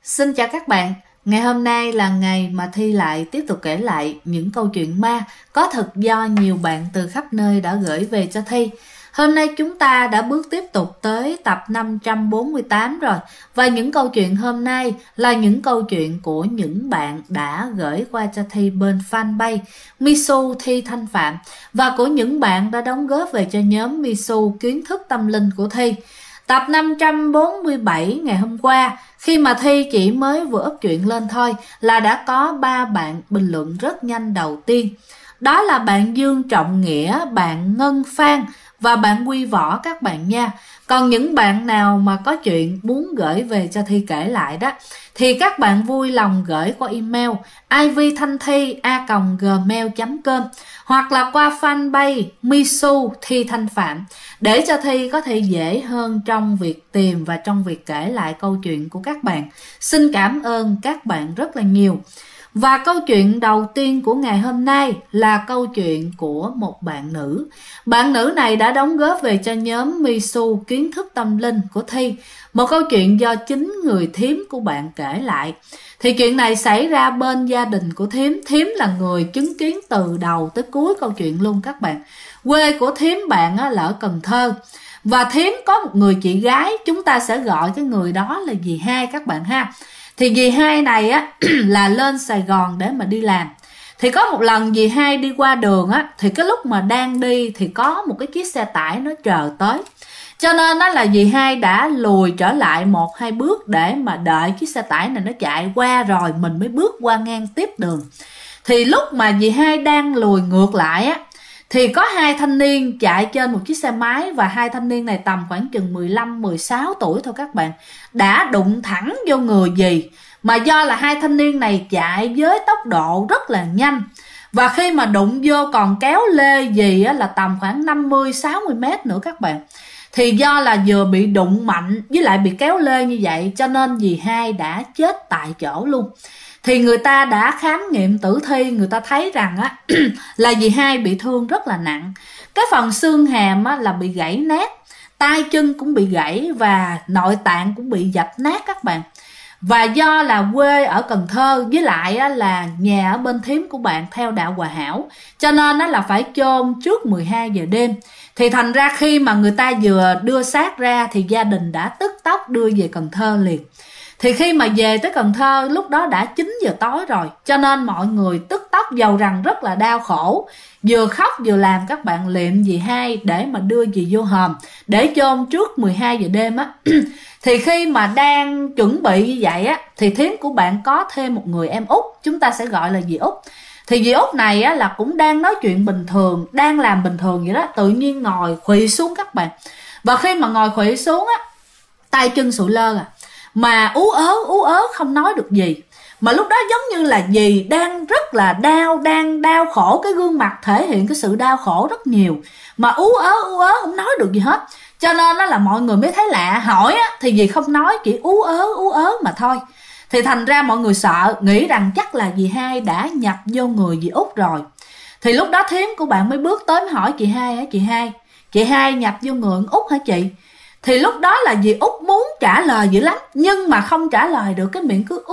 Xin chào các bạn. Ngày hôm nay là ngày mà Thi lại tiếp tục kể lại những câu chuyện ma có thật do nhiều bạn từ khắp nơi đã gửi về cho Thi. Hôm nay chúng ta đã bước tiếp tục tới tập 548 rồi. Và những câu chuyện hôm nay là những câu chuyện của những bạn đã gửi qua cho Thi bên fanpage Misu Thi Thanh Phạm, và của những bạn đã đóng góp về cho nhóm Misu Kiến Thức Tâm Linh của Thi. Tập 547 ngày hôm qua, khi mà Thi chỉ mới vừa up chuyện lên thôi là đã có 3 bạn bình luận rất nhanh đầu tiên. Đó là bạn Dương Trọng Nghĩa, bạn Ngân Phan và bạn Quy Võ các bạn nha. Còn những bạn nào mà có chuyện muốn gửi về cho Thi kể lại đó thì các bạn vui lòng gửi qua email ivthanthi@gmail.com hoặc là qua fanpage Misu Thi Thanh Phạm để cho Thi có thể dễ hơn trong việc tìm và trong việc kể lại câu chuyện của các bạn. Xin cảm ơn các bạn rất là nhiều. Và câu chuyện đầu tiên của ngày hôm nay là câu chuyện của một bạn nữ. Bạn nữ này đã đóng góp về cho nhóm Misu Kiến Thức Tâm Linh của Thi một câu chuyện do chính người thím của bạn kể lại. Thì chuyện này xảy ra bên gia đình của thím. Thím là người chứng kiến từ đầu tới cuối câu chuyện luôn các bạn. Quê của thím bạn là ở Cần Thơ. Và thím có một người chị gái, chúng ta sẽ gọi cái người đó là dì Hai các bạn ha. Thì dì Hai này á là lên Sài Gòn để mà đi làm. Thì có một lần dì Hai đi qua đường á, thì cái lúc mà đang đi thì có một cái chiếc xe tải nó chờ tới. Cho nên đó là dì Hai đã lùi trở lại 1-2 bước để mà đợi chiếc xe tải này nó chạy qua rồi mình mới bước qua ngang tiếp đường. Thì lúc mà dì Hai đang lùi ngược lại á, thì có 2 thanh niên chạy trên một chiếc xe máy, và 2 thanh niên này tầm khoảng chừng 15-16 tuổi thôi các bạn, đã đụng thẳng vô người dì. Mà do là 2 thanh niên này chạy với tốc độ rất là nhanh, và khi mà đụng vô còn kéo lê dì là tầm khoảng 50-60 mét nữa các bạn. Thì do là vừa bị đụng mạnh với lại bị kéo lê như vậy cho nên dì Hai đã chết tại chỗ luôn. Thì người ta đã khám nghiệm tử thi, người ta thấy rằng á là dì Hai bị thương rất là nặng. Cái phần xương hàm á là bị gãy nát, tay chân cũng bị gãy và nội tạng cũng bị dập nát các bạn. Và do là quê ở Cần Thơ với lại á là nhà ở bên thím của bạn theo đạo Hòa Hảo, cho nên á là phải chôn trước 12 giờ đêm. Thì thành ra khi mà người ta vừa đưa xác ra thì gia đình đã tức tốc đưa về Cần Thơ liền. Thì khi mà về tới Cần Thơ lúc đó đã 9 giờ tối rồi, cho nên mọi người tức tốc dầu rằng rất là đau khổ, vừa khóc vừa làm các bạn liệm dì Hai để mà đưa dì vô hòm để chôn trước 12 giờ đêm á. Thì khi mà đang chuẩn bị như vậy á thì thím của bạn có thêm một người em út, chúng ta sẽ gọi là dì Út. Thì dì Út này á là cũng đang nói chuyện bình thường, đang làm bình thường vậy đó, tự nhiên ngồi khuỵu xuống các bạn. Và khi mà ngồi khuỵu xuống á, tay chân sụi lơ mà ú ớ không nói được gì. Mà lúc đó giống như là dì đang rất là đang đau khổ, cái gương mặt thể hiện cái sự đau khổ rất nhiều, mà ú ớ không nói được gì hết. Cho nên đó là mọi người mới thấy lạ, hỏi á thì dì không nói, chỉ ú ớ mà thôi. Thì thành ra mọi người sợ, nghĩ rằng chắc là dì Hai đã nhập vô người dì Út rồi. Thì lúc đó thím của bạn mới bước tới mới hỏi chị Hai hả chị Hai nhập vô người Út hả chị? Thì lúc đó là dì Út muốn trả lời dữ lắm, nhưng mà không trả lời được, cái miệng cứ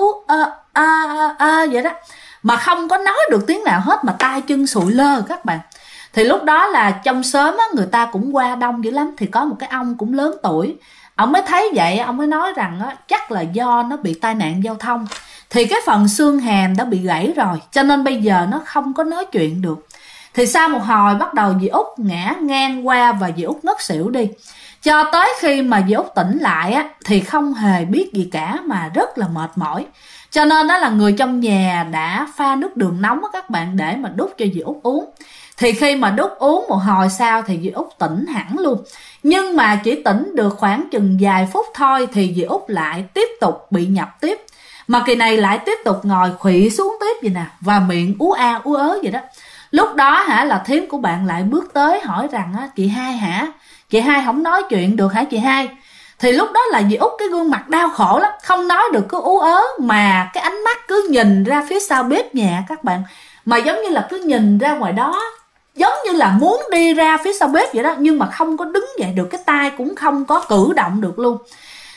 vậy đó, mà không có nói được tiếng nào hết, mà tay chân sụi lơ các bạn. Thì lúc đó là trong xóm á, người ta cũng qua đông dữ lắm. Thì có một cái ông cũng lớn tuổi, ông mới thấy vậy, ông mới nói rằng á, chắc là do nó bị tai nạn giao thông. Thì cái phần xương hàm đã bị gãy rồi, cho nên bây giờ nó không có nói chuyện được. Thì sau một hồi bắt đầu dì Út ngã ngang qua và dì Út ngất xỉu đi. Cho tới khi mà dì Út tỉnh lại á, thì không hề biết gì cả mà rất là mệt mỏi. Cho nên đó là người trong nhà đã pha nước đường nóng á các bạn, để mà đút cho dì Út uống. Thì khi mà đút uống một hồi sau thì dì Út tỉnh hẳn luôn. Nhưng mà chỉ tỉnh được khoảng chừng vài phút thôi thì dì Út lại tiếp tục bị nhập tiếp. Mà kỳ này lại tiếp tục ngồi khuỵu xuống tiếp vậy nè, và miệng ú ớ vậy đó. Lúc đó là thím của bạn lại bước tới hỏi rằng chị Hai hả? Chị Hai không nói chuyện được hả chị Hai? Thì lúc đó là dì Út cái gương mặt đau khổ lắm, không nói được, cứ ú ớ, mà cái ánh mắt cứ nhìn ra phía sau bếp nhà các bạn. Mà giống như là cứ nhìn ra ngoài đó, giống như là muốn đi ra phía sau bếp vậy đó, nhưng mà không có đứng dậy được, cái tay cũng không có cử động được luôn.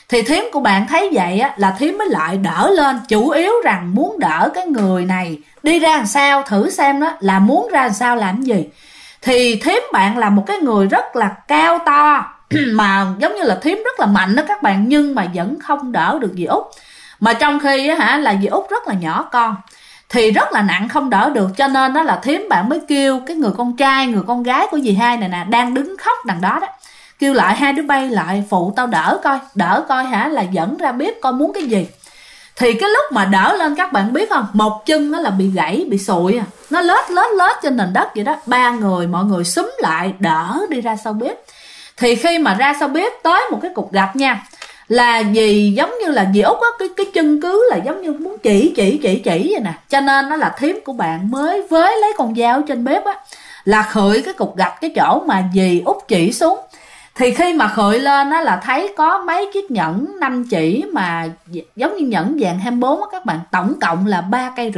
Thì thím của bạn thấy vậy á, là thím mới lại đỡ lên, chủ yếu rằng muốn đỡ cái người này đi ra làm sao, thử xem đó là muốn ra làm sao làm gì. Thì thím bạn là một cái người rất là cao to mà giống như là thím rất là mạnh đó các bạn, nhưng mà vẫn không đỡ được dì Út. Mà trong khi á là dì Út rất là nhỏ con thì rất là nặng, không đỡ được, cho nên đó là thím bạn mới kêu cái người con trai người con gái của dì Hai này nè, đang đứng khóc đằng đó đó, kêu lại hai đứa bay lại phụ tao đỡ coi là dẫn ra bếp coi muốn cái gì. Thì cái lúc mà đỡ lên các bạn biết không, một chân nó là bị gãy, bị sụi, nó lết trên nền đất vậy đó. Ba người, mọi người xúm lại đỡ đi ra sau bếp. Thì khi mà ra sau bếp tới một cái cục gạch nha, là dì giống như là dì Út á, cái chân cứ là giống như muốn chỉ vậy nè, cho nên nó là thím của bạn mới với lấy con dao trên bếp á, là khơi cái cục gạch cái chỗ mà dì Út chỉ xuống. Thì khi mà khơi lên á là thấy có mấy chiếc nhẫn 5 chỉ mà giống như nhẫn vàng 24 á các bạn, tổng cộng là 3,5 cây.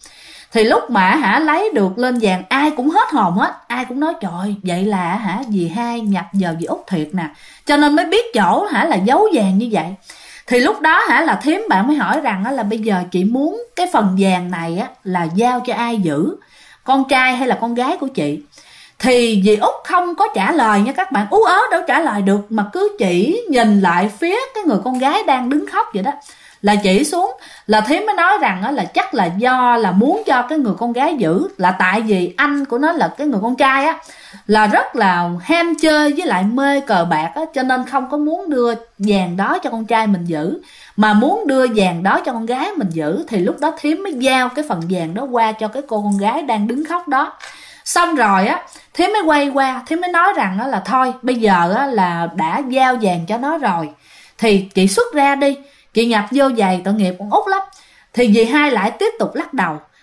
Thì lúc mà lấy được lên vàng, ai cũng hết hồn hết, ai cũng nói trời, vậy là dì Hai nhập giờ dì Út thiệt nè, cho nên mới biết chỗ là giấu vàng như vậy. Thì lúc đó là thím bạn mới hỏi rằng là bây giờ chị muốn cái phần vàng này á là giao cho ai giữ, con trai hay là con gái của chị? Thì dì Út không có trả lời nha các bạn, ú ớ đâu trả lời được, mà cứ chỉ nhìn lại phía cái người con gái đang đứng khóc vậy đó, là chỉ xuống. Là thím mới nói rằng là chắc là do là muốn cho cái người con gái giữ, là tại vì anh của nó là cái người con trai á là rất là ham chơi với lại mê cờ bạc á, cho nên không có muốn đưa vàng đó cho con trai mình giữ, mà muốn đưa vàng đó cho con gái mình giữ. Thì lúc đó thím mới giao cái phần vàng đó qua cho cái cô con gái đang đứng khóc đó. Xong rồi á, thím mới quay qua, thím mới nói rằng là thôi bây giờ á là đã giao vàng cho nó rồi thì chị xuất ra đi, chị nhập vô giày tội nghiệp con Út lắm. Thì dì Hai lại tiếp tục lắc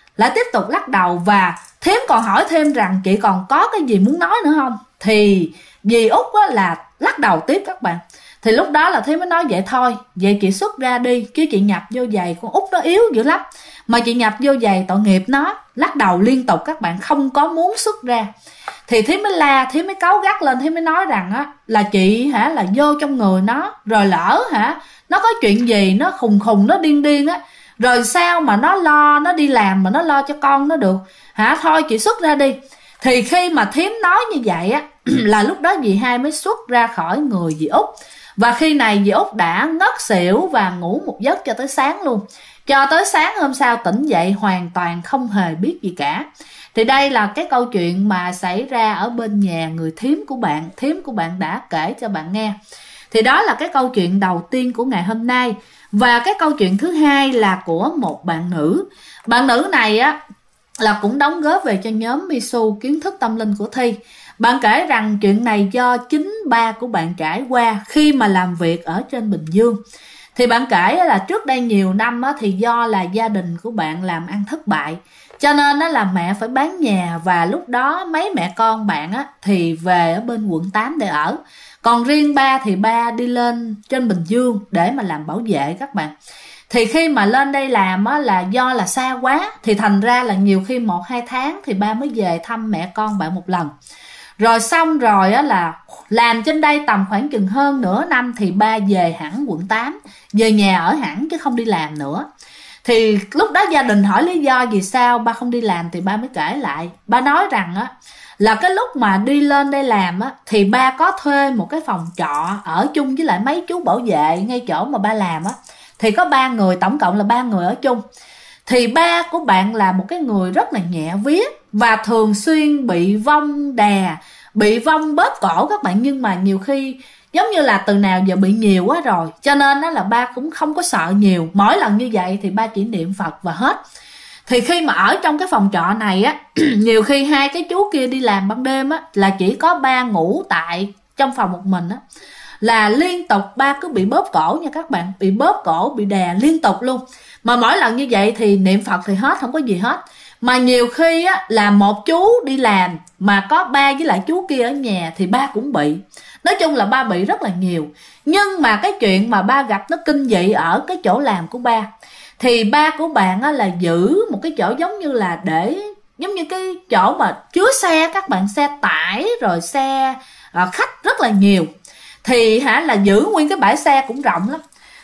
đầu, và thím còn hỏi thêm rằng chị còn có cái gì muốn nói nữa không? Thì dì Út á là lắc đầu tiếp các bạn. Thì lúc đó là thím mới nói vậy thôi, vậy chị xuất ra đi, chứ chị nhập vô giày con Út nó yếu dữ lắm, mà chị nhập vô giày tội nghiệp nó. Lắc đầu liên tục các bạn, không có muốn xuất ra. Thì thím mới la, thím mới cáu gắt lên, thím mới nói rằng á là chị là vô trong người nó, rồi lỡ nó có chuyện gì, nó khùng nó điên á, rồi sao mà nó lo, nó đi làm mà nó lo cho con nó được thôi chị xuất ra đi. Thì khi mà thím nói như vậy á là lúc đó dì Hai mới xuất ra khỏi người dì Út. Và khi này dì Út đã ngất xỉu và ngủ một giấc cho tới sáng luôn. Cho tới sáng hôm sau tỉnh dậy hoàn toàn không hề biết gì cả. Thì đây là cái câu chuyện mà xảy ra ở bên nhà người thím của bạn đã kể cho bạn nghe. Thì đó là cái câu chuyện đầu tiên của ngày hôm nay. Và cái câu chuyện thứ hai là của một bạn nữ. Bạn nữ này á là cũng đóng góp về cho nhóm Misu kiến thức tâm linh của Thi. Bạn kể rằng chuyện này do chính ba của bạn trải qua khi mà làm việc ở trên Bình Dương. Thì bạn kể là trước đây nhiều năm á, thì do là gia đình của bạn làm ăn thất bại, cho nên á, là mẹ phải bán nhà. Và lúc đó mấy mẹ con bạn á, thì về ở bên quận 8 để ở. Còn riêng ba thì ba đi lên trên Bình Dương để mà làm bảo vệ các bạn. Thì khi mà lên đây làm á, là do là xa quá, thì thành ra là nhiều khi 1-2 tháng thì ba mới về thăm mẹ con bạn một lần. Rồi xong rồi á, là làm trên đây tầm khoảng chừng hơn nửa năm thì ba về hẳn quận 8, về nhà ở hẳn chứ không đi làm nữa. Thì lúc đó gia đình hỏi lý do vì sao ba không đi làm, thì ba mới kể lại. Ba nói rằng á là cái lúc mà đi lên đây làm á thì ba có thuê một cái phòng trọ ở chung với lại mấy chú bảo vệ ngay chỗ mà ba làm á. Thì có 3 người, tổng cộng là 3 người ở chung. Thì ba của bạn là một cái người rất là nhẹ vía và thường xuyên bị vong đè, bị vong bóp cổ các bạn. Nhưng mà nhiều khi giống như là từ nào giờ bị nhiều quá rồi, cho nên đó là ba cũng không có sợ nhiều. Mỗi lần như vậy thì ba chỉ niệm Phật và hết. Thì khi mà ở trong cái phòng trọ này á nhiều khi hai cái chú kia đi làm ban đêm á, là chỉ có ba ngủ tại trong phòng một mình á, là liên tục ba cứ bị bóp cổ nha các bạn, bị bóp cổ, bị đè liên tục luôn. Mà mỗi lần như vậy thì niệm Phật thì hết, không có gì hết. Mà nhiều khi á là một chú đi làm mà có ba với lại chú kia ở nhà thì ba cũng bị. Nói chung là ba bị rất là nhiều. Nhưng mà cái chuyện mà ba gặp nó kinh dị ở cái chỗ làm của ba. Thì ba của bạn á là giữ một cái chỗ giống như là để, giống như cái chỗ mà chứa xe các bạn, xe tải rồi xe khách rất là nhiều. Thì là giữ nguyên cái bãi xe cũng rộng lắm.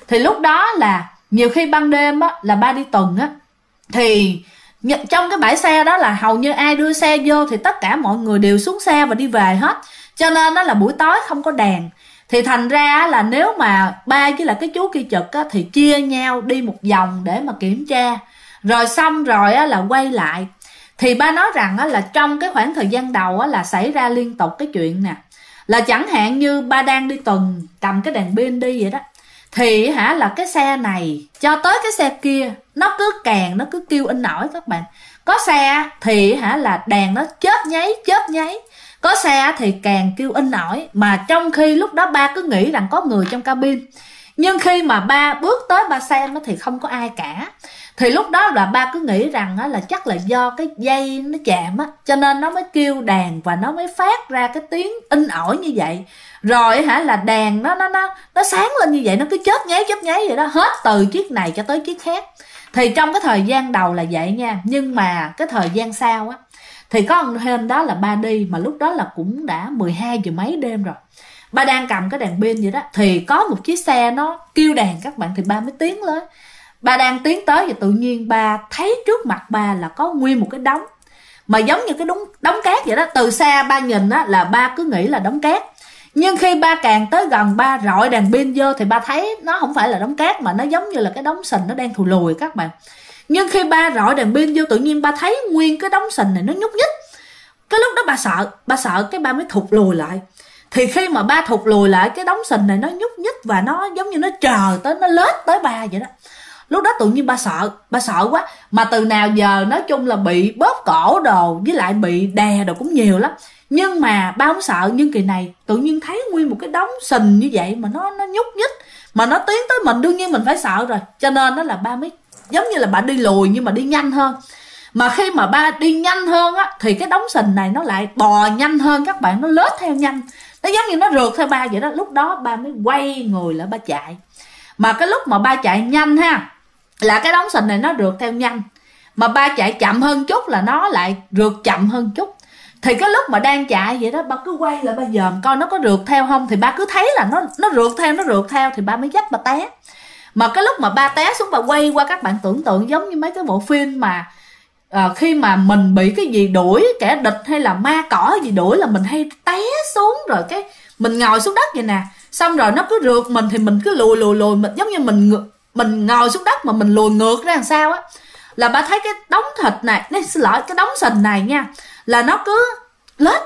Thì lúc đó là nhiều khi ban đêm á, là ba đi tuần á, thì trong cái bãi xe đó là hầu như ai đưa xe vô thì tất cả mọi người đều xuống xe và đi về hết, cho nên đó là buổi tối không có đèn. Thì thành ra là nếu mà ba với lại cái chú kia trực á, thì chia nhau đi một vòng để mà kiểm tra, rồi xong rồi á, là quay lại. Thì ba nói rằng á, là trong cái khoảng thời gian đầu á, là xảy ra liên tục cái chuyện nè, là chẳng hạn như ba đang đi tuần cầm cái đèn pin đi vậy đó, thì là cái xe này cho tới cái xe kia nó cứ nó cứ kêu in ỏi các bạn. Có xe thì là đèn nó chớp nháy, có xe thì càng kêu in ỏi, mà trong khi lúc đó ba cứ nghĩ rằng có người trong cabin. Nhưng khi mà ba bước tới ba xem thì không có ai cả. Thì lúc đó là ba cứ nghĩ rằng là chắc là do cái dây nó chạm á, cho nên nó mới kêu đèn và nó mới phát ra cái tiếng in ỏi như vậy. Rồi là đèn nó sáng lên như vậy, nó cứ chớp nháy vậy đó, hết từ chiếc này cho tới chiếc khác. Thì trong cái thời gian đầu là vậy nha. Nhưng mà cái thời gian sau á, thì có một hôm đó là ba đi, mà lúc đó là cũng đã 12 giờ mấy đêm rồi. Ba đang cầm cái đèn pin vậy đó, thì có một chiếc xe nó kêu đèn các bạn, thì ba mới tiến lên. Ba đang tiến tới và tự nhiên ba thấy trước mặt ba là có nguyên một cái đống, mà giống như cái đống cát vậy đó. Từ xa ba nhìn á, là ba cứ nghĩ là đống cát, nhưng khi ba càng tới gần, ba rọi đèn pin vô thì ba thấy nó không phải là đống cát, mà nó giống như là cái đống sình nó đang thù lùi các bạn. Nhưng khi ba rọi đèn pin vô, tự nhiên ba thấy nguyên cái đống sình này nó nhúc nhích. Cái lúc đó ba sợ cái ba mới thụt lùi lại. Thì khi mà ba thụt lùi lại, cái đống sình này nó nhúc nhích và nó giống như nó chờ tới, nó lết tới ba vậy đó. Lúc đó tự nhiên ba sợ quá. Mà từ nào giờ nói chung là bị bóp cổ đồ với lại bị đè đồ cũng nhiều lắm, nhưng mà ba không sợ. Nhưng kỳ này tự nhiên thấy nguyên một cái đống sình như vậy mà nó nhúc nhích, mà nó tiến tới mình, đương nhiên mình phải sợ rồi. Cho nên đó là ba mới giống như là ba đi lùi nhưng mà đi nhanh hơn. Mà khi mà ba đi nhanh hơn á, thì cái đống sình này nó lại bò nhanh hơn các bạn, nó lết theo nhanh, nó giống như nó rượt theo ba vậy đó. Lúc đó ba mới quay người lại ba chạy. Mà cái lúc mà ba chạy nhanh là cái đống sình này nó rượt theo nhanh, mà ba chạy chậm hơn chút là nó lại rượt chậm hơn chút. Thì cái lúc mà đang chạy vậy đó, ba cứ quay lại ba dòm coi nó có rượt theo không. Thì ba cứ thấy là nó rượt theo thì ba mới dắt ba té. Mà cái lúc mà ba té xuống, ba quay qua, các bạn tưởng tượng giống như mấy cái bộ phim mà khi mà mình bị cái gì đuổi, kẻ địch hay là ma cỏ gì đuổi, là mình hay té xuống rồi cái mình ngồi xuống đất vậy nè, xong rồi nó cứ rượt mình thì mình cứ lùi, mình giống như mình ngồi xuống đất mà mình lùi ngược ra làm sao á. Là ba thấy cái đống thịt này, xin lỗi, cái đống sình này nha, là nó cứ lết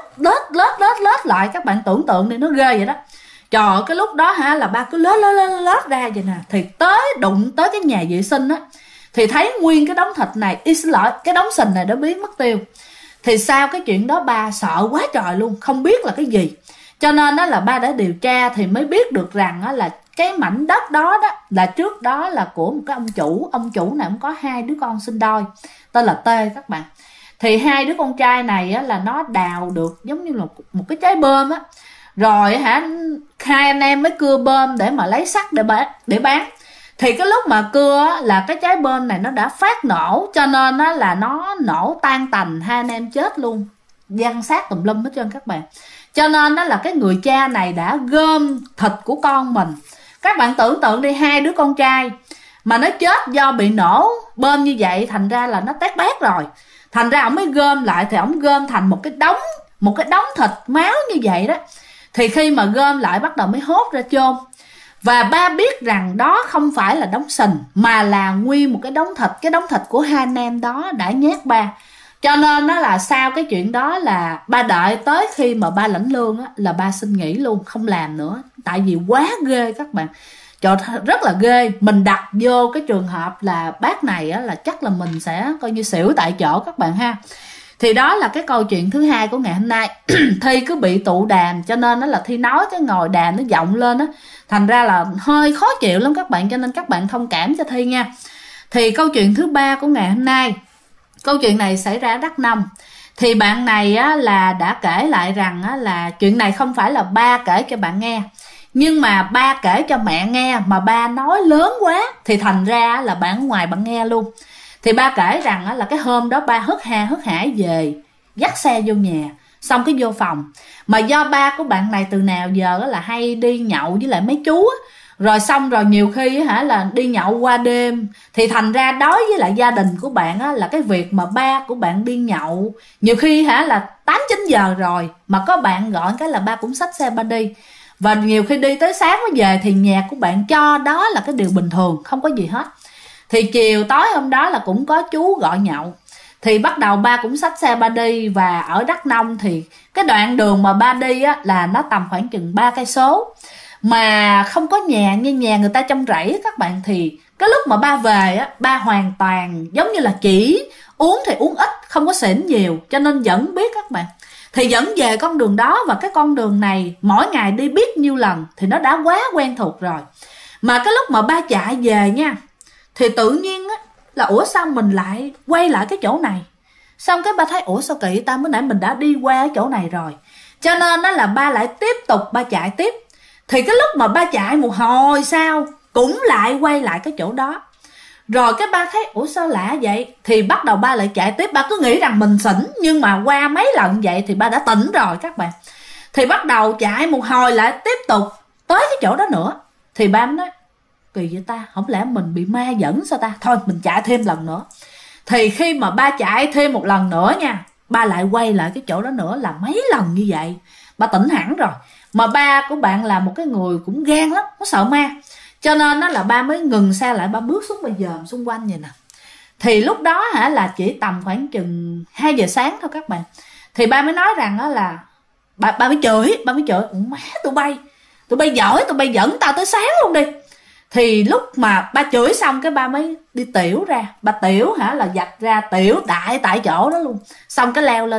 lại. Các bạn tưởng tượng đi, nó ghê vậy đó. Trời ơi, cái lúc đó là ba cứ lết ra vậy nè. Thì đụng tới cái nhà vệ sinh á, thì thấy nguyên cái đống thịt này, xin lỗi, cái đống sình này đã biến mất tiêu. Thì sau cái chuyện đó ba sợ quá trời luôn, không biết là cái gì. Cho nên đó là ba đã điều tra thì mới biết được rằng là cái mảnh đất đó là trước đó là của một cái ông chủ này cũng có 2 đứa con sinh đôi tên là Tê các bạn. Thì 2 đứa con trai này là nó đào được giống như là một cái trái bơm á, rồi 2 anh em mới cưa bơm để mà lấy sắt để bán. Thì cái lúc mà cưa là cái trái bơm này nó đã phát nổ, cho nên là nó nổ tan tành, 2 anh em chết luôn, văng xác tùm lum hết trơn các bạn. Cho nên là cái người cha này đã gom thịt của con mình. Các bạn tưởng tượng đi, 2 đứa con trai mà nó chết do bị nổ bơm như vậy, thành ra là nó tét bét rồi. Thành ra ổng mới gom lại, thì ổng gom thành một cái đống thịt máu như vậy đó. Thì khi mà gom lại bắt đầu mới hốt ra chôn. Và ba biết rằng đó không phải là đống sình, mà là nguyên một cái đống thịt. Cái đống thịt của 2 anh em đó đã nhét ba. Cho nên nó là sau cái chuyện đó là ba đợi tới khi mà ba lãnh lương á, là ba xin nghỉ luôn, không làm nữa. Tại vì quá ghê các bạn. Trời, rất là ghê. Mình đặt vô cái trường hợp là bác này á, là chắc là mình sẽ coi như xỉu tại chỗ các bạn ha. Thì đó là cái câu chuyện thứ 2 của ngày hôm nay. Thi cứ bị tụ đàm, cho nên nó là Thi nói cái ngồi đàm nó vọng lên á, thành ra là hơi khó chịu lắm các bạn. Cho nên các bạn thông cảm cho Thi nha. Thì câu chuyện thứ 3 của ngày hôm nay, câu chuyện này xảy ra ở Đắk Nông. Thì bạn này á, là đã kể lại rằng á, là chuyện này không phải là ba kể cho bạn nghe, nhưng mà ba kể cho mẹ nghe, mà ba nói lớn quá thì thành ra là bạn ở ngoài bạn nghe luôn. Thì ba kể rằng á, là cái hôm đó ba hớt hải về, dắt xe vô nhà, xong cái vô phòng. Mà do ba của bạn này từ nào giờ á, là hay đi nhậu với lại mấy chú á, Rồi xong rồi nhiều khi là đi nhậu qua đêm, thì thành ra đối với lại gia đình của bạn là cái việc mà ba của bạn đi nhậu nhiều khi là 8-9 giờ rồi, mà có bạn gọi cái là ba cũng xách xe ba đi, và nhiều khi đi tới sáng mới về, thì nhà của bạn cho đó là cái điều bình thường, không có gì hết. Thì chiều tối hôm đó là cũng có chú gọi nhậu, thì bắt đầu ba cũng xách xe ba đi. Và ở Đắk Nông thì cái đoạn đường mà ba đi là nó tầm khoảng chừng 3 cây số, mà không có nhà, như nhà người ta trong rẫy các bạn. Thì cái lúc mà ba về ba hoàn toàn giống như là chỉ uống thì uống ít, không có xỉn nhiều, cho nên vẫn biết các bạn. Thì vẫn về con đường đó, và cái con đường này mỗi ngày đi biết nhiêu lần thì nó đã quá quen thuộc rồi. Mà cái lúc mà ba chạy về nha, thì tự nhiên là ủa sao mình lại quay lại cái chỗ này. Xong cái ba thấy ủa sao kỳ ta, mới nãy mình đã đi qua cái chỗ này rồi. Cho nên là ba lại tiếp tục ba chạy tiếp. Thì cái lúc mà ba chạy một hồi sau cũng lại quay lại cái chỗ đó. Rồi cái ba thấy ủa sao lạ vậy, thì bắt đầu ba lại chạy tiếp. Ba cứ nghĩ rằng mình xỉn, nhưng mà qua mấy lần vậy thì ba đã tỉnh rồi các bạn. Thì bắt đầu chạy một hồi lại tiếp tục tới cái chỗ đó nữa. Thì ba mới nói kỳ vậy ta, không lẽ mình bị ma dẫn sao ta, thôi mình chạy thêm lần nữa. Thì khi mà ba chạy thêm một lần nữa nha, ba lại quay lại cái chỗ đó nữa là mấy lần như vậy. Ba tỉnh hẳn rồi. Mà ba của bạn là một cái người cũng gan lắm, nó sợ ma, cho nên là ba mới ngừng xe lại, ba bước xuống, ba dòm xung quanh vậy nè. Thì lúc đó là chỉ tầm khoảng chừng 2 giờ sáng thôi các bạn. Thì ba mới nói rằng là ba mới chửi má tụi bay giỏi, tụi bay dẫn tao tới sáng luôn đi. Thì lúc mà ba chửi xong cái ba mới đi tiểu ra. Ba tiểu là giặt ra tiểu tại chỗ đó luôn. Xong cái leo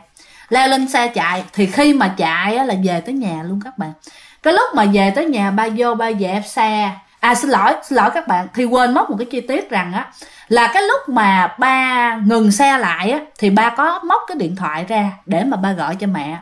lên xe chạy. Thì khi mà chạy là về tới nhà luôn các bạn. Cái lúc mà về tới nhà ba vô ba dẹp xe. Xin lỗi các bạn, thì quên mất một cái chi tiết rằng là cái lúc mà ba ngừng xe lại thì ba có móc cái điện thoại ra để mà ba gọi cho mẹ.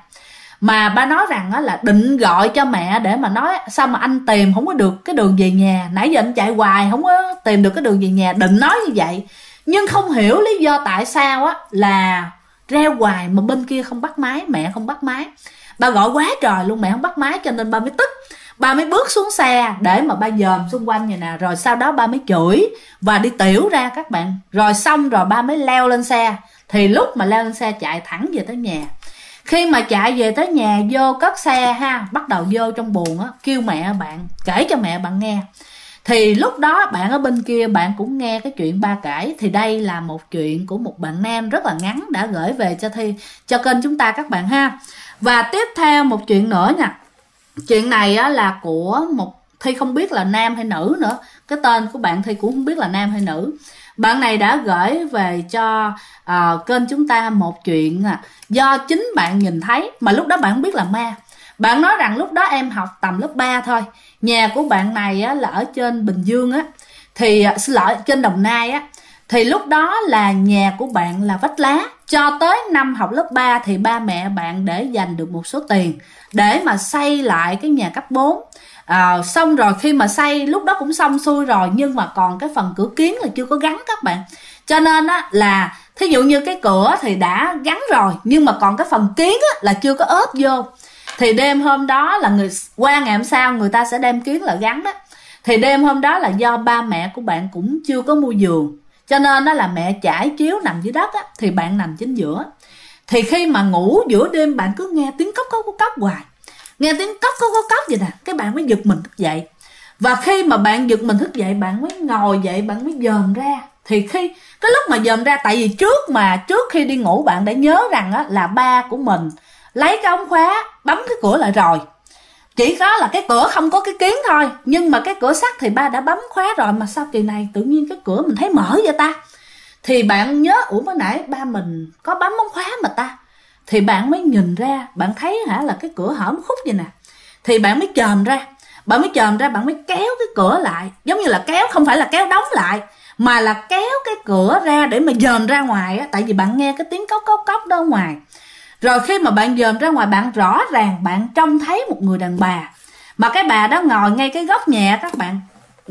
Mà ba nói rằng là định gọi cho mẹ để mà nói sao mà anh tìm không có được cái đường về nhà, nãy giờ anh chạy hoài không có tìm được cái đường về nhà, định nói như vậy. Nhưng không hiểu lý do tại sao là reo hoài mà bên kia không bắt máy, mẹ không bắt máy. Ba gọi quá trời luôn, mẹ không bắt máy, cho nên ba mới tức. Ba mới bước xuống xe để mà ba dòm xung quanh vậy nè. Rồi sau đó ba mới chửi và đi tiểu ra các bạn. Rồi xong rồi ba mới leo lên xe. Thì lúc mà leo lên xe chạy thẳng về tới nhà. Khi mà chạy về tới nhà, vô cất xe bắt đầu vô trong buồng kêu mẹ bạn, kể cho mẹ bạn nghe. Thì lúc đó bạn ở bên kia bạn cũng nghe cái chuyện ba kể. Thì đây là một chuyện của một bạn nam rất là ngắn đã gửi về cho kênh chúng ta các bạn ha. Và tiếp theo một chuyện nữa nha. Chuyện này là của một Thi, không biết là nam hay nữ nữa. Cái tên của bạn Thi cũng không biết là nam hay nữ. Bạn này đã gửi về cho kênh chúng ta một chuyện do chính bạn nhìn thấy, mà lúc đó bạn không biết là ma. Bạn nói rằng lúc đó em học tầm lớp 3 thôi. Nhà của bạn này là ở trên Bình Dương thì xin lỗi, trên Đồng Nai Thì lúc đó là nhà của bạn là vách lá. Cho tới năm học lớp 3 thì ba mẹ bạn để dành được một số tiền để mà xây lại cái nhà cấp 4. Xong rồi khi mà xây lúc đó cũng xong xuôi rồi, nhưng mà còn cái phần cửa kiến là chưa có gắn các bạn. Cho nên là thí dụ như cái cửa thì đã gắn rồi, nhưng mà còn cái phần kiến là chưa có ốp vô. Thì đêm hôm đó là qua ngày hôm sau người ta sẽ đem kiến là gắn đó. Thì đêm hôm đó là do ba mẹ của bạn cũng chưa có mua giường, cho nên là mẹ trải chiếu nằm dưới đất thì bạn nằm chính giữa. Thì khi mà ngủ giữa đêm bạn cứ nghe tiếng cốc hoài, nghe tiếng cốc vậy nè, cái bạn mới giật mình thức dậy. Và khi mà bạn giật mình thức dậy, bạn mới ngồi dậy, bạn mới dòm ra. Thì cái lúc mà dòm ra, tại vì trước khi đi ngủ bạn đã nhớ rằng là ba của mình lấy cái ống khóa bấm cái cửa lại rồi. Chỉ có là cái cửa không có cái kiến thôi, nhưng mà cái cửa sắt thì ba đã bấm khóa rồi. Mà sao kỳ này tự nhiên cái cửa mình thấy mở vậy ta? Thì bạn nhớ ủa mới nãy ba mình có bấm ống khóa mà ta. Thì bạn mới nhìn ra, bạn thấy là cái cửa hở một khúc vậy nè. Thì bạn mới chồm ra, bạn mới kéo cái cửa lại. Giống như là kéo, không phải là kéo đóng lại, mà là kéo cái cửa ra để mà dòm ra ngoài tại vì bạn nghe cái tiếng cốc đó ngoài. Rồi khi mà bạn dòm ra ngoài, bạn rõ ràng bạn trông thấy một người đàn bà. Mà cái bà đó ngồi ngay cái góc nhà các bạn.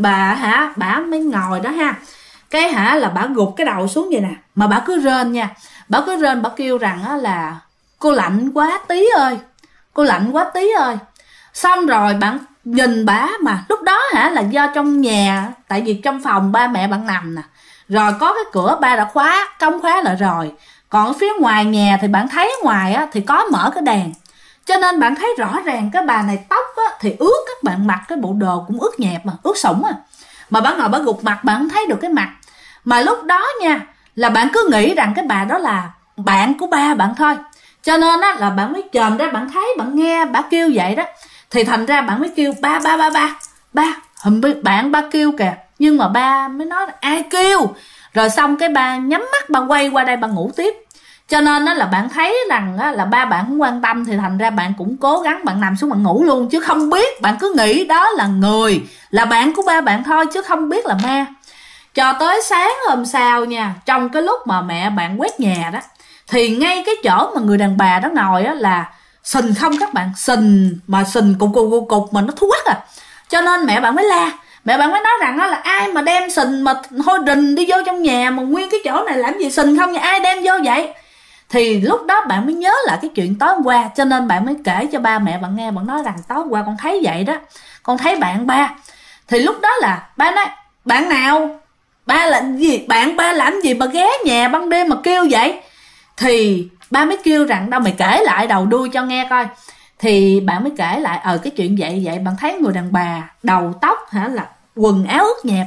Bà mới ngồi đó cái là bà gục cái đầu xuống vậy nè. Mà bà cứ rên nha. Bà cứ rên, bà kêu rằng là cô lạnh quá tí ơi. Xong rồi nhìn bả mà lúc đó là do trong nhà, tại vì trong phòng ba mẹ bạn nằm nè, rồi có cái cửa ba đã khóa, cống khóa lại rồi, còn ở phía ngoài nhà thì bạn thấy ngoài thì có mở cái đèn, cho nên bạn thấy rõ ràng cái bà này tóc thì ướt, các bạn mặc cái bộ đồ cũng ướt nhẹp mà ướt sũng mà bạn ngồi bạn gục mặt bạn không thấy được cái mặt. Mà lúc đó nha là bạn cứ nghĩ rằng cái bà đó là bạn của ba bạn thôi, cho nên là bạn mới chồm ra, bạn thấy bạn nghe bà kêu vậy đó, thì thành ra bạn mới kêu ba bạn ba kêu kìa, nhưng mà ba mới nói là ai kêu, rồi xong cái ba nhắm mắt ba quay qua đây ba ngủ tiếp. Cho nên là bạn thấy rằng là ba bạn không quan tâm, thì thành ra bạn cũng cố gắng bạn nằm xuống bạn ngủ luôn, chứ không biết, bạn cứ nghĩ đó là người, là bạn của ba bạn thôi, chứ không biết là ma. Cho tới sáng hôm sau nha, trong cái lúc mà mẹ bạn quét nhà đó, thì ngay cái chỗ mà người đàn bà đó ngồi là sình không các bạn, sình mà sình cục mà nó thú quắc cho nên mẹ bạn mới la. Mẹ bạn mới nói rằng là ai mà đem sình mà hôi rình đi vô trong nhà, mà nguyên cái chỗ này làm gì sình không nha, ai đem vô vậy? Thì lúc đó bạn mới nhớ lại cái chuyện tối hôm qua, cho nên bạn mới kể cho ba mẹ bạn nghe. Bạn nói rằng tối hôm qua con thấy vậy đó, con thấy bạn ba. Thì lúc đó là ba nói bạn nào, ba làm gì, bạn ba làm gì mà ghé nhà ban đêm mà kêu vậy? Thì ba mới kêu rằng đâu mày kể lại đầu đuôi cho nghe coi. Thì bạn mới kể lại cái chuyện vậy bạn thấy người đàn bà đầu tóc là quần áo ướt nhẹp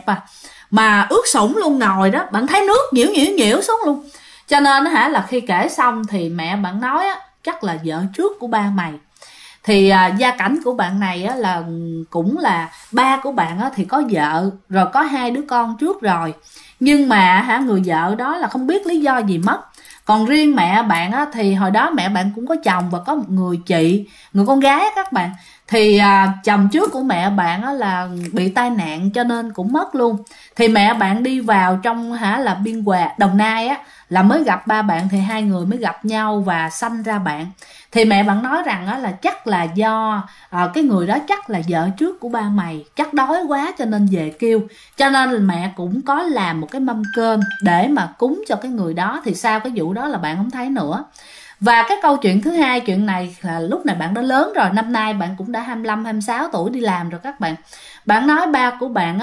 mà ướt sũng luôn, ngồi đó bạn thấy nước nhiễu xuống luôn. Cho nên là khi kể xong thì mẹ bạn nói chắc là vợ trước của ba mày. Thì gia cảnh của bạn này là cũng là ba của bạn thì có vợ rồi, có 2 đứa con trước rồi, nhưng mà người vợ đó là không biết lý do gì mất. Còn riêng mẹ bạn thì hồi đó mẹ bạn cũng có chồng và có một người chị, người con gái các bạn. Thì chồng trước của mẹ bạn là bị tai nạn cho nên cũng mất luôn. Thì mẹ bạn đi vào trong là Biên Hòa, Đồng Nai là mới gặp ba bạn, thì 2 người mới gặp nhau và sanh ra bạn. Thì mẹ bạn nói rằng là chắc là do cái người đó chắc là vợ trước của ba mày, chắc đói quá cho nên về kêu. Cho nên là mẹ cũng có làm một cái mâm cơm để mà cúng cho cái người đó. Thì sau cái vụ đó là bạn không thấy nữa. Và cái câu chuyện thứ hai, chuyện này là lúc này bạn đã lớn rồi, năm nay bạn cũng đã 25, 26 tuổi đi làm rồi các bạn. Bạn nói ba của bạn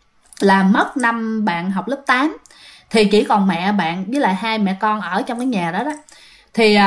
là mất năm bạn học lớp 8. Thì chỉ còn mẹ bạn với lại 2 mẹ con ở trong cái nhà đó đó. Thì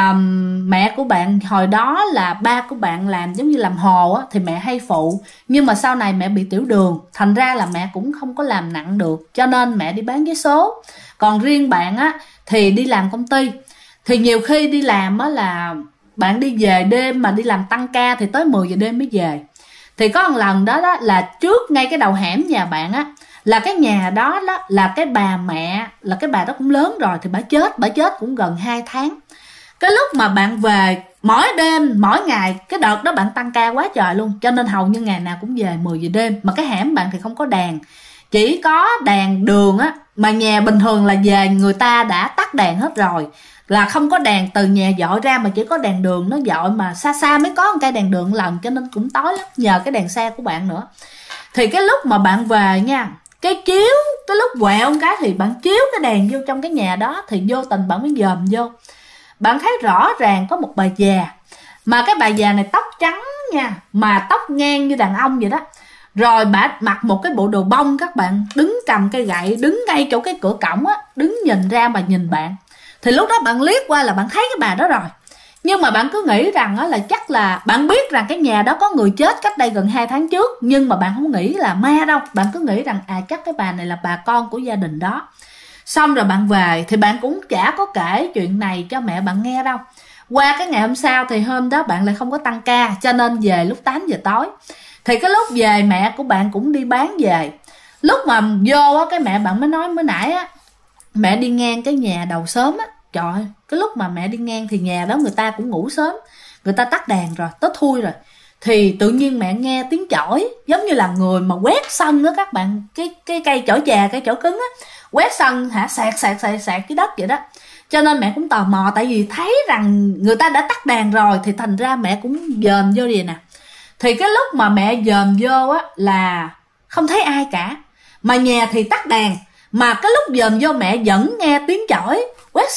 mẹ của bạn hồi đó là ba của bạn làm giống như làm hồ thì mẹ hay phụ. Nhưng mà sau này mẹ bị tiểu đường, thành ra là mẹ cũng không có làm nặng được, cho nên mẹ đi bán vé số. Còn riêng bạn thì đi làm công ty. Thì nhiều khi đi làm là bạn đi về đêm, mà đi làm tăng ca thì tới 10 giờ đêm mới về. Thì có một lần đó là trước ngay cái đầu hẻm nhà bạn là cái nhà đó là cái bà mẹ, là cái bà đó cũng lớn rồi, thì bà chết cũng gần 2 tháng. Cái lúc mà bạn về mỗi đêm, mỗi ngày, cái đợt đó bạn tăng ca quá trời luôn, cho nên hầu như ngày nào cũng về 10 giờ đêm. Mà cái hẻm bạn thì không có đèn, chỉ có đèn đường mà nhà bình thường là về người ta đã tắt đèn hết rồi, là không có đèn từ nhà dọi ra, mà chỉ có đèn đường nó dọi, mà xa xa mới có một cây đèn đường lần, cho nên cũng tối lắm, nhờ cái đèn xe của bạn nữa. Thì cái lúc mà bạn về nha, cái chiếu, cái lúc quẹo một cái thì bạn chiếu cái đèn vô trong cái nhà đó, thì vô tình bạn mới dòm vô. Bạn thấy rõ ràng có một bà già, mà cái bà già này tóc trắng nha, mà tóc ngang như đàn ông vậy đó. Rồi bà mặc một cái bộ đồ bông các bạn, đứng cầm cây gậy, đứng ngay chỗ cái cửa cổng đứng nhìn ra mà nhìn bạn. Thì lúc đó bạn liếc qua là bạn thấy cái bà đó rồi. Nhưng mà bạn cứ nghĩ rằng là chắc là bạn biết rằng cái nhà đó có người chết cách đây gần 2 tháng trước, nhưng mà bạn không nghĩ là ma đâu. Bạn cứ nghĩ rằng chắc cái bà này là bà con của gia đình đó. Xong rồi bạn về thì bạn cũng chả có kể chuyện này cho mẹ bạn nghe đâu. Qua cái ngày hôm sau thì hôm đó bạn lại không có tăng ca, cho nên về lúc 8 giờ tối. Thì cái lúc về mẹ của bạn cũng đi bán về. Lúc mà vô cái mẹ bạn mới nói mới nãy mẹ đi ngang cái nhà đầu xóm trời ơi, cái lúc mà mẹ đi ngang thì nhà đó người ta cũng ngủ sớm, người ta tắt đèn rồi, tối thui rồi. Thì tự nhiên mẹ nghe tiếng chổi, giống như là người mà quét sân đó các bạn, cái cây chổi chà, cây chổi cứng quét sân sạc cái đất vậy đó. Cho nên mẹ cũng tò mò, tại vì thấy rằng người ta đã tắt đèn rồi, thì thành ra mẹ cũng dòm vô vậy nè. Thì cái lúc mà mẹ dòm vô là không thấy ai cả, mà nhà thì tắt đèn, mà cái lúc dòm vô mẹ vẫn nghe tiếng chổi quét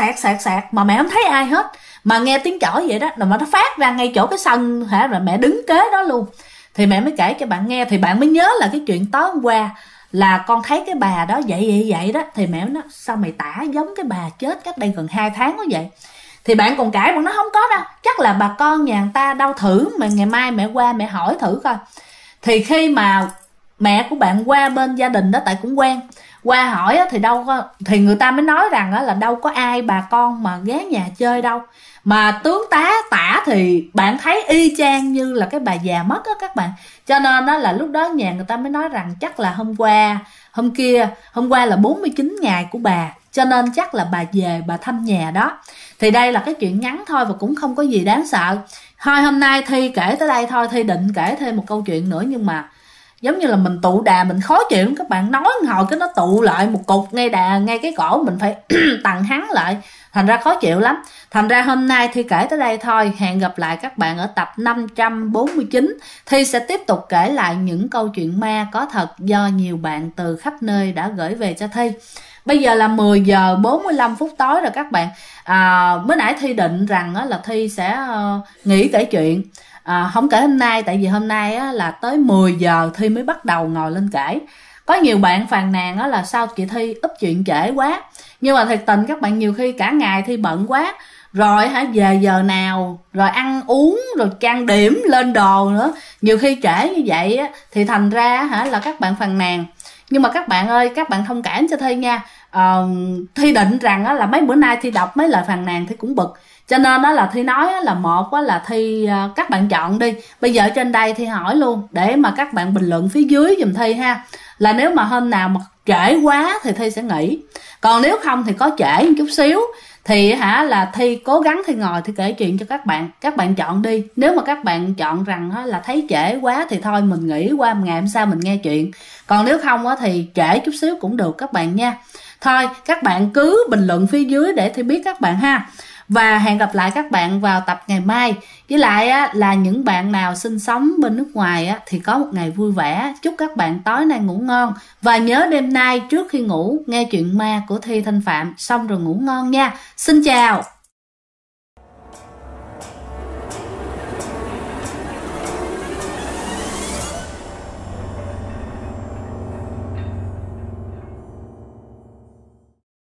sạc, mà mẹ không thấy ai hết, mà nghe tiếng chổi vậy đó, rồi mà nó phát ra ngay chỗ cái sân rồi mẹ đứng kế đó luôn. thì mẹ mới kể cho bạn nghe, thì bạn mới nhớ là cái chuyện tối hôm qua là con thấy cái bà đó vậy đó. Thì mẹ nói sao mày tả giống cái bà chết cách đây gần 2 tháng quá vậy. Thì bạn còn cãi, bạn nói không có đâu, chắc là bà con nhà người ta đâu thử, mà ngày mai mẹ qua mẹ hỏi thử coi. Thì khi mà mẹ của bạn qua bên gia đình đó, tại cũng quen, qua hỏi thì đâu có, thì người ta mới nói rằng là đâu có ai bà con mà ghé nhà chơi đâu, mà tướng tá tả thì bạn thấy y chang như là cái bà già mất á các bạn. Cho nên đó là lúc đó nhà người ta mới nói rằng chắc là hôm qua là 49 ngày của bà, cho nên chắc là bà về bà thăm nhà đó. Thì đây là cái chuyện ngắn thôi và cũng không có gì đáng sợ. Thôi hôm nay Thi kể tới đây thôi, Thi định kể thêm một câu chuyện nữa, nhưng mà giống như là mình tụ đà mình khó chịu lắm các bạn, nói hồi cái nó tụ lại một cục ngay cái cổ, mình phải tặng hắn lại, thành ra khó chịu lắm. Thành ra hôm nay Thi kể tới đây thôi, hẹn gặp lại các bạn ở tập 549. Thi sẽ tiếp tục kể lại những câu chuyện ma có thật do nhiều bạn từ khắp nơi đã gửi về cho Thi. Bây giờ là 10 giờ 45 phút tối rồi các bạn. Mới nãy Thi định rằng là Thi sẽ nghỉ kể chuyện, không kể hôm nay, tại vì hôm nay là tới 10 giờ Thi mới bắt đầu ngồi lên kể. Có nhiều bạn phàn nàn là sao chị Thi úp chuyện trễ quá, nhưng mà thật tình các bạn, nhiều khi cả ngày Thi bận quá rồi về giờ nào rồi ăn uống rồi trang điểm lên đồ nữa, nhiều khi trễ như vậy thì thành ra là các bạn phàn nàn. Nhưng mà các bạn ơi, các bạn thông cảm cho Thi nha. Thi định rằng là mấy bữa nay Thi đọc mấy lời phàn nàn Thi cũng bực, cho nên đó là Thi nói là một là Thi các bạn chọn đi. Bây giờ trên đây Thi hỏi luôn để mà các bạn bình luận phía dưới giùm Thi ha, là nếu mà hôm nào mà trễ quá thì Thi sẽ nghỉ, còn nếu không thì có trễ một chút xíu thì là Thi cố gắng Thi ngồi Thi kể chuyện cho các bạn chọn đi. Nếu mà các bạn chọn rằng là thấy trễ quá thì thôi mình nghỉ qua ngày hôm sau mình nghe chuyện, còn nếu không thì trễ chút xíu cũng được các bạn nha. Thôi các bạn cứ bình luận phía dưới để Thi biết các bạn ha. Và hẹn gặp lại các bạn vào tập ngày mai. Với lại là những bạn nào sinh sống bên nước ngoài thì có một ngày vui vẻ. Chúc các bạn tối nay ngủ ngon. Và nhớ đêm nay trước khi ngủ nghe chuyện ma của Thi Thanh Phạm xong rồi ngủ ngon nha. Xin chào.